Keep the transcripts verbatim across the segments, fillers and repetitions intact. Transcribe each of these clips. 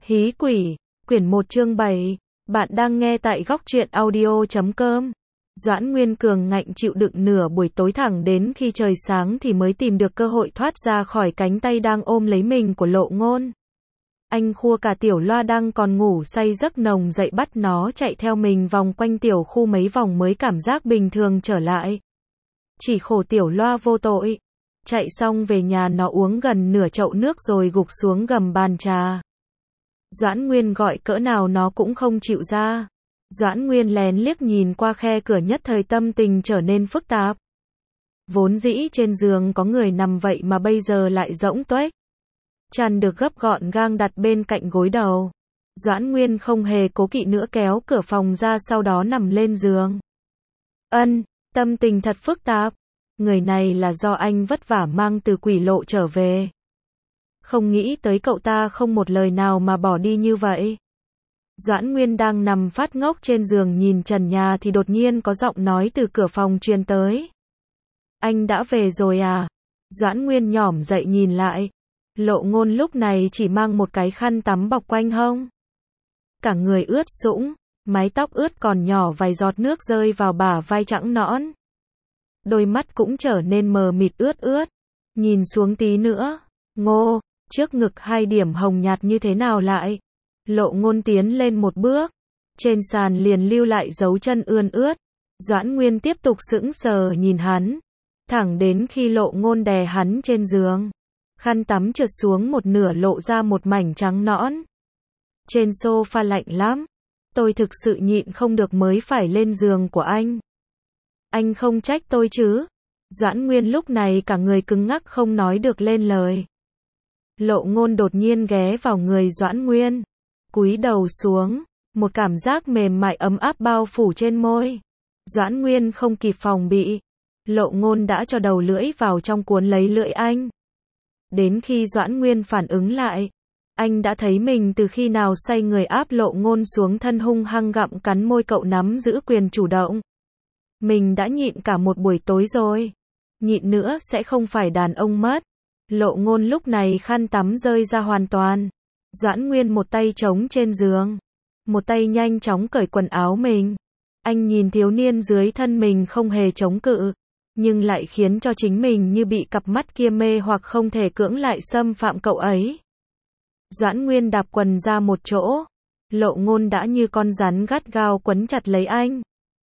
Hí quỷ, quyển một chương bảy, bạn đang nghe tại góc truyện audio chấm com. Doãn Nguyên Cường ngạnh chịu đựng nửa buổi tối thẳng đến khi trời sáng thì mới tìm được cơ hội thoát ra khỏi cánh tay đang ôm lấy mình của Lộ Ngôn. Anh khua cả Tiểu Loa đang còn ngủ say giấc nồng dậy bắt nó chạy theo mình vòng quanh tiểu khu mấy vòng mới cảm giác bình thường trở lại. Chỉ khổ Tiểu Loa vô tội. Chạy xong về nhà nó uống gần nửa chậu nước rồi gục xuống gầm bàn trà. Doãn Nguyên gọi cỡ nào nó cũng không chịu ra. Doãn Nguyên lén liếc nhìn qua khe cửa nhất thời tâm tình trở nên phức tạp. Vốn dĩ trên giường có người nằm vậy mà bây giờ lại rỗng tuếch. Chăn được gấp gọn gàng đặt bên cạnh gối đầu. Doãn Nguyên không hề cố kỵ nữa kéo cửa phòng ra sau đó nằm lên giường. Ân, tâm tình thật phức tạp. Người này là do anh vất vả mang từ Quỷ Lộ trở về. Không nghĩ tới cậu ta không một lời nào mà bỏ đi như vậy. Doãn Nguyên đang nằm phát ngốc trên giường nhìn trần nhà thì đột nhiên có giọng nói từ cửa phòng truyền tới. Anh đã về rồi à? Doãn Nguyên nhỏm dậy nhìn lại. Lộ Ngôn lúc này chỉ mang một cái khăn tắm bọc quanh hông. Cả người ướt sũng, mái tóc ướt còn nhỏ vài giọt nước rơi vào bả vai trắng nõn. Đôi mắt cũng trở nên mờ mịt ướt ướt. Nhìn xuống tí nữa. Ngô, trước ngực hai điểm hồng nhạt như thế nào lại? Lộ Ngôn tiến lên một bước. Trên sàn liền lưu lại dấu chân ươn ướt. Doãn Nguyên tiếp tục sững sờ nhìn hắn. Thẳng đến khi Lộ Ngôn đè hắn trên giường. Khăn tắm trượt xuống một nửa lộ ra một mảnh trắng nõn. Trên sofa lạnh lắm. Tôi thực sự nhịn không được mới phải lên giường của anh. Anh không trách tôi chứ? Doãn Nguyên lúc này cả người cứng ngắc không nói được lên lời. Lộ Ngôn đột nhiên ghé vào người Doãn Nguyên. Cúi đầu xuống. Một cảm giác mềm mại ấm áp bao phủ trên môi. Doãn Nguyên không kịp phòng bị. Lộ Ngôn đã cho đầu lưỡi vào trong cuốn lấy lưỡi anh. Đến khi Doãn Nguyên phản ứng lại. Anh đã thấy mình từ khi nào say người áp Lộ Ngôn xuống thân hung hăng gặm cắn môi cậu nắm giữ quyền chủ động. Mình đã nhịn cả một buổi tối rồi. Nhịn nữa sẽ không phải đàn ông mất. Lộ Ngôn lúc này khăn tắm rơi ra hoàn toàn. Doãn Nguyên một tay chống trên giường. Một tay nhanh chóng cởi quần áo mình. Anh nhìn thiếu niên dưới thân mình không hề chống cự. Nhưng lại khiến cho chính mình như bị cặp mắt kia mê hoặc không thể cưỡng lại xâm phạm cậu ấy. Doãn Nguyên đạp quần ra một chỗ. Lộ Ngôn đã như con rắn gắt gao quấn chặt lấy anh.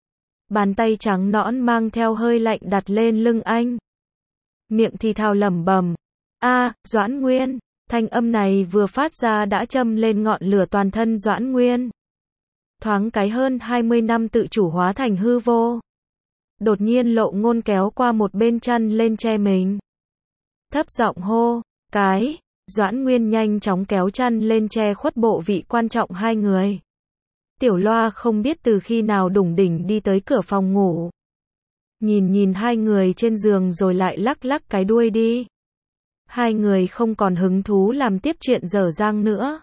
Bàn tay trắng nõn mang theo hơi lạnh đặt lên lưng anh. Miệng thì thào lẩm bẩm. A, Doãn Nguyên. Thanh âm này vừa phát ra đã châm lên ngọn lửa toàn thân Doãn Nguyên. Thoáng cái hơn hai mươi năm tự chủ hóa thành hư vô. Đột nhiên Lộ Ngôn kéo qua một bên chăn lên che mình. Thấp giọng hô, cái. Doãn Nguyên nhanh chóng kéo chăn lên che khuất bộ vị quan trọng hai người. Tiểu Loa không biết từ khi nào đủng đỉnh đi tới cửa phòng ngủ. Nhìn nhìn hai người trên giường rồi lại lắc lắc cái đuôi đi. Hai người không còn hứng thú làm tiếp chuyện dở dang nữa.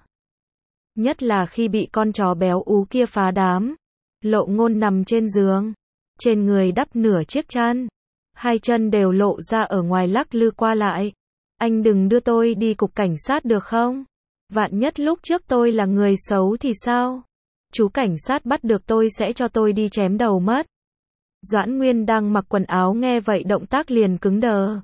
Nhất là khi bị con chó béo ú kia phá đám. Lộ Ngôn nằm trên giường. Trên người đắp nửa chiếc chăn. Hai chân đều lộ ra ở ngoài lắc lư qua lại. Anh đừng đưa tôi đi cục cảnh sát được không? Vạn nhất lúc trước tôi là người xấu thì sao? Chú cảnh sát bắt được tôi sẽ cho tôi đi chém đầu mất. Doãn Nguyên đang mặc quần áo nghe vậy động tác liền cứng đờ.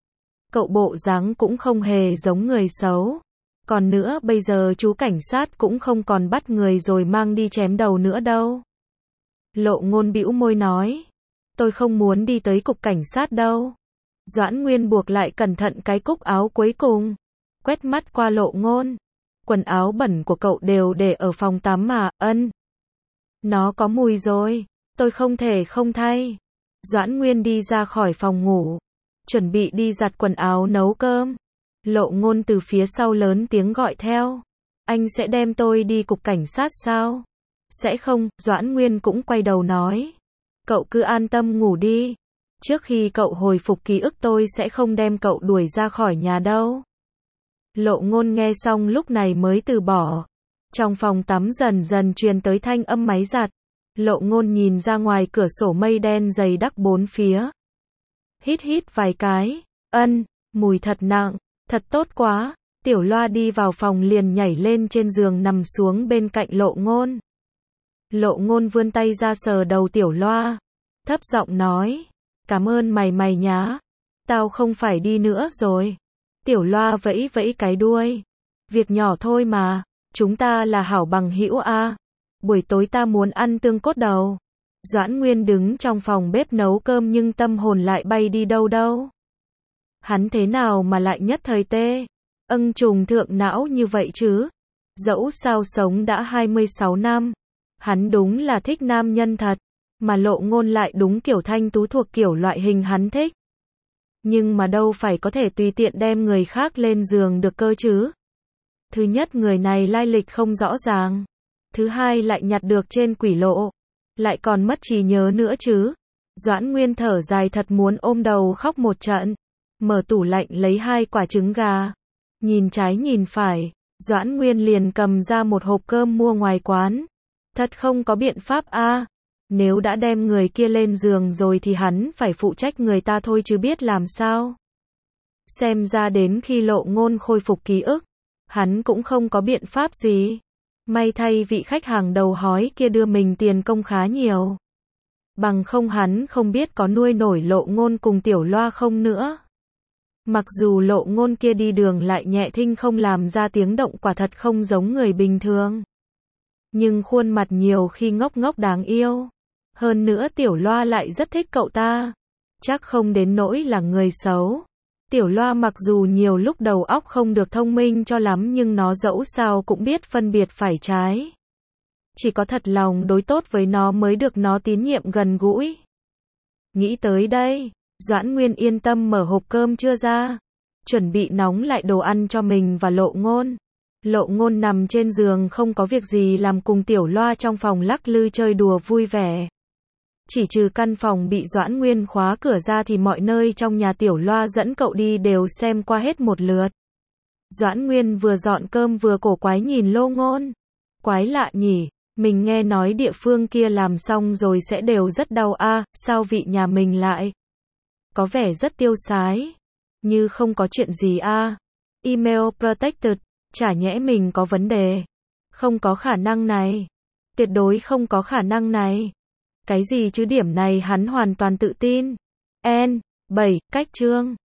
Cậu bộ dáng cũng không hề giống người xấu. Còn nữa bây giờ chú cảnh sát cũng không còn bắt người rồi mang đi chém đầu nữa đâu. Lộ Ngôn bĩu môi nói. Tôi không muốn đi tới cục cảnh sát đâu. Doãn Nguyên buộc lại cẩn thận cái cúc áo cuối cùng. Quét mắt qua Lộ Ngôn. Quần áo bẩn của cậu đều để ở phòng tắm mà, ân. Nó có mùi rồi. Tôi không thể không thay. Doãn Nguyên đi ra khỏi phòng ngủ. Chuẩn bị đi giặt quần áo nấu cơm. Lộ Ngôn từ phía sau lớn tiếng gọi theo. Anh sẽ đem tôi đi cục cảnh sát sao? Sẽ không, Doãn Nguyên cũng quay đầu nói. Cậu cứ an tâm ngủ đi. Trước khi cậu hồi phục ký ức tôi sẽ không đem cậu đuổi ra khỏi nhà đâu. Lộ Ngôn nghe xong lúc này mới từ bỏ. Trong phòng tắm dần dần truyền tới thanh âm máy giặt. Lộ Ngôn nhìn ra ngoài cửa sổ mây đen dày đặc bốn phía. Hít hít vài cái. Ân, mùi thật nặng, thật tốt quá. Tiểu Loa đi vào phòng liền nhảy lên trên giường nằm xuống bên cạnh Lộ Ngôn. Lộ Ngôn vươn tay ra sờ đầu Tiểu Loa, thấp giọng nói, cảm ơn mày mày nhá, tao không phải đi nữa rồi. Tiểu Loa vẫy vẫy cái đuôi, việc nhỏ thôi mà, chúng ta là hảo bằng hữu a. Buổi tối ta muốn ăn tương cốt đầu. Doãn Nguyên đứng trong phòng bếp nấu cơm nhưng tâm hồn lại bay đi đâu đâu. Hắn thế nào mà lại nhất thời tê âng trùng thượng não như vậy chứ? Dẫu sao sống đã hai mươi sáu năm, hắn đúng là thích nam nhân thật, mà Lộ Ngôn lại đúng kiểu thanh tú thuộc kiểu loại hình hắn thích. Nhưng mà đâu phải có thể tùy tiện đem người khác lên giường được cơ chứ. Thứ nhất, người này lai lịch không rõ ràng. Thứ hai, lại nhặt được trên quỷ lộ. Lại còn mất trí nhớ nữa chứ. Doãn Nguyên thở dài thật muốn ôm đầu khóc một trận. Mở tủ lạnh lấy hai quả trứng gà. Nhìn trái nhìn phải, Doãn Nguyên liền cầm ra một hộp cơm mua ngoài quán. Thật không có biện pháp a. Nếu đã đem người kia lên giường rồi thì hắn phải phụ trách người ta thôi chứ biết làm sao. Xem ra đến khi Lộ Ngôn khôi phục ký ức, hắn cũng không có biện pháp gì. May thay vị khách hàng đầu hói kia đưa mình tiền công khá nhiều. Bằng không hắn không biết có nuôi nổi Lộ Ngôn cùng Tiểu Loa không nữa. Mặc dù Lộ Ngôn kia đi đường lại nhẹ thinh không làm ra tiếng động quả thật không giống người bình thường. Nhưng khuôn mặt nhiều khi ngốc ngốc đáng yêu. Hơn nữa Tiểu Loa lại rất thích cậu ta. Chắc không đến nỗi là người xấu. Tiểu Loa mặc dù nhiều lúc đầu óc không được thông minh cho lắm nhưng nó dẫu sao cũng biết phân biệt phải trái. Chỉ có thật lòng đối tốt với nó mới được nó tín nhiệm gần gũi. Nghĩ tới đây, Doãn Nguyên yên tâm mở hộp cơm trưa ra, chuẩn bị nóng lại đồ ăn cho mình và Lộ Ngôn. Lộ Ngôn nằm trên giường không có việc gì làm cùng Tiểu Loa trong phòng lắc lư chơi đùa vui vẻ. Chỉ trừ căn phòng bị Doãn Nguyên khóa cửa ra thì mọi nơi trong nhà Tiểu Loa dẫn cậu đi đều xem qua hết một lượt. Doãn Nguyên vừa dọn cơm vừa cổ quái nhìn Lộ Ngôn. Quái lạ nhỉ, mình nghe nói địa phương kia làm xong rồi sẽ đều rất đau a, à, sao vị nhà mình lại có vẻ rất tiêu sái, như không có chuyện gì a. À. Email protected, chả nhẽ mình có vấn đề. Không có khả năng này. Tuyệt đối không có khả năng này. Cái gì chứ, điểm này hắn hoàn toàn tự tin. N. bảy, cách chương